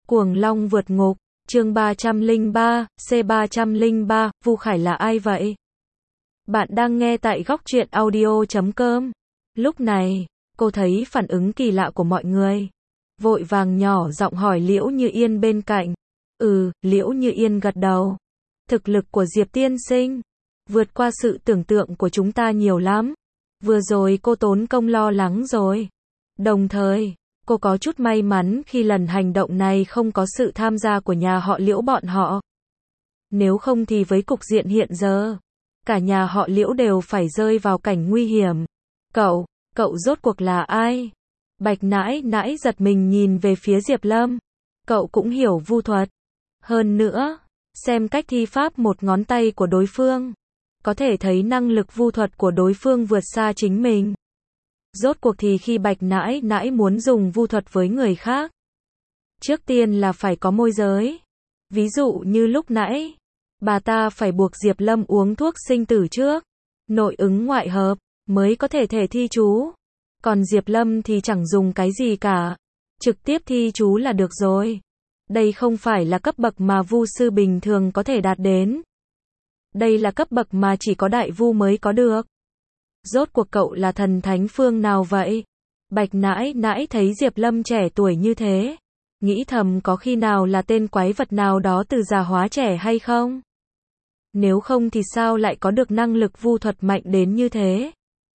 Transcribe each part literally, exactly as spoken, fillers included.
Cuồng Long vượt ngục, chương ba trăm lẻ ba, C ba trăm lẻ ba, Vu Khải là ai vậy? Bạn đang nghe tại góc truyện audio chấm com. Lúc này, cô thấy phản ứng kỳ lạ của mọi người. Vội vàng nhỏ giọng hỏi Liễu Như Yên bên cạnh. Ừ, Liễu Như Yên gật đầu. Thực lực của Diệp tiên sinh vượt qua sự tưởng tượng của chúng ta nhiều lắm. Vừa rồi cô tốn công lo lắng rồi. Đồng thời, cô có chút may mắn khi lần hành động này không có sự tham gia của nhà họ Liễu bọn họ. Nếu không thì với cục diện hiện giờ, cả nhà họ Liễu đều phải rơi vào cảnh nguy hiểm. Cậu, cậu rốt cuộc là ai? Bạch nãi nãi giật mình nhìn về phía Diệp Lâm. Cậu cũng hiểu vu thuật. Hơn nữa, xem cách thi pháp một ngón tay của đối phương, có thể thấy năng lực vu thuật của đối phương vượt xa chính mình. Rốt cuộc thì khi Bạch nãi nãi muốn dùng vu thuật với người khác, trước tiên là phải có môi giới. Ví dụ như lúc nãy, bà ta phải buộc Diệp Lâm uống thuốc sinh tử trước, nội ứng ngoại hợp, mới có thể thể thi chú. Còn Diệp Lâm thì chẳng dùng cái gì cả, trực tiếp thi chú là được rồi. Đây không phải là cấp bậc mà vu sư bình thường có thể đạt đến. Đây là cấp bậc mà chỉ có đại vu mới có được. Rốt cuộc cậu là thần thánh phương nào vậy? Bạch nãi nãi thấy Diệp Lâm trẻ tuổi như thế, nghĩ thầm có khi nào là tên quái vật nào đó từ già hóa trẻ hay không? Nếu không thì sao lại có được năng lực vu thuật mạnh đến như thế?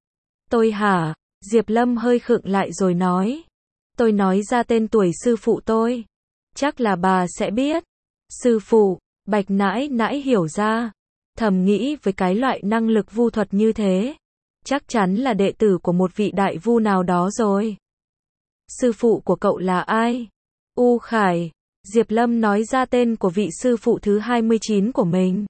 Tôi hả? Diệp Lâm hơi khựng lại rồi nói. Tôi nói ra tên tuổi sư phụ tôi. Chắc là bà sẽ biết. Sư phụ, Bạch nãi nãi hiểu ra. Thầm nghĩ với cái loại năng lực vu thuật như thế, chắc chắn là đệ tử của một vị đại vu nào đó rồi. Sư phụ của cậu là ai? U Khải. Diệp Lâm nói ra tên của vị sư phụ thứ hai mươi chín của mình.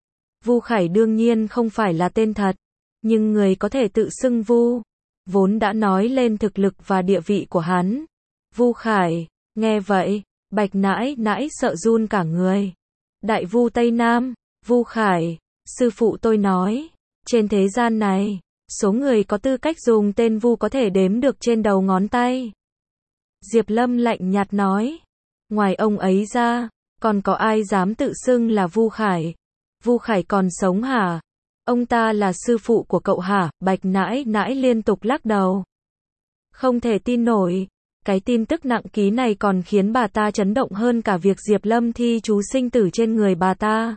Vu Khải đương nhiên không phải là tên thật, nhưng người có thể tự xưng vu, vốn đã nói lên thực lực và địa vị của hắn. Vu Khải, nghe vậy, Bạch nãi nãi sợ run cả người. Đại vu Tây Nam, Vu Khải, sư phụ tôi nói, trên thế gian này, số người có tư cách dùng tên vu có thể đếm được trên đầu ngón tay. Diệp Lâm lạnh nhạt nói, ngoài ông ấy ra, còn có ai dám tự xưng là Vu Khải? Vu Khải còn sống hả? Ông ta là sư phụ của cậu hả? Bạch nãi nãi liên tục lắc đầu. Không thể tin nổi. Cái tin tức nặng ký này còn khiến bà ta chấn động hơn cả việc Diệp Lâm thi chú sinh tử trên người bà ta.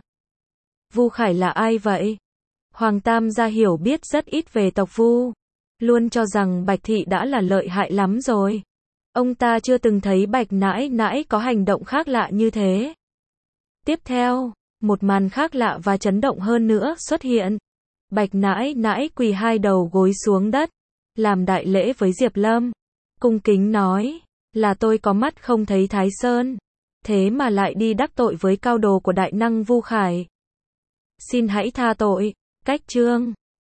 Vu Khải là ai vậy? Hoàng Tam gia hiểu biết rất ít về tộc Vu, luôn cho rằng Bạch thị đã là lợi hại lắm rồi. Ông ta chưa từng thấy Bạch nãi nãi có hành động khác lạ như thế. Tiếp theo, một màn khác lạ và chấn động hơn nữa xuất hiện. Bạch nãi nãi quỳ hai đầu gối xuống đất, làm đại lễ với Diệp Lâm, cung kính nói, là tôi có mắt không thấy Thái Sơn, thế mà lại đi đắc tội với cao đồ của đại năng Vu Khải. Xin hãy tha tội. Cách chương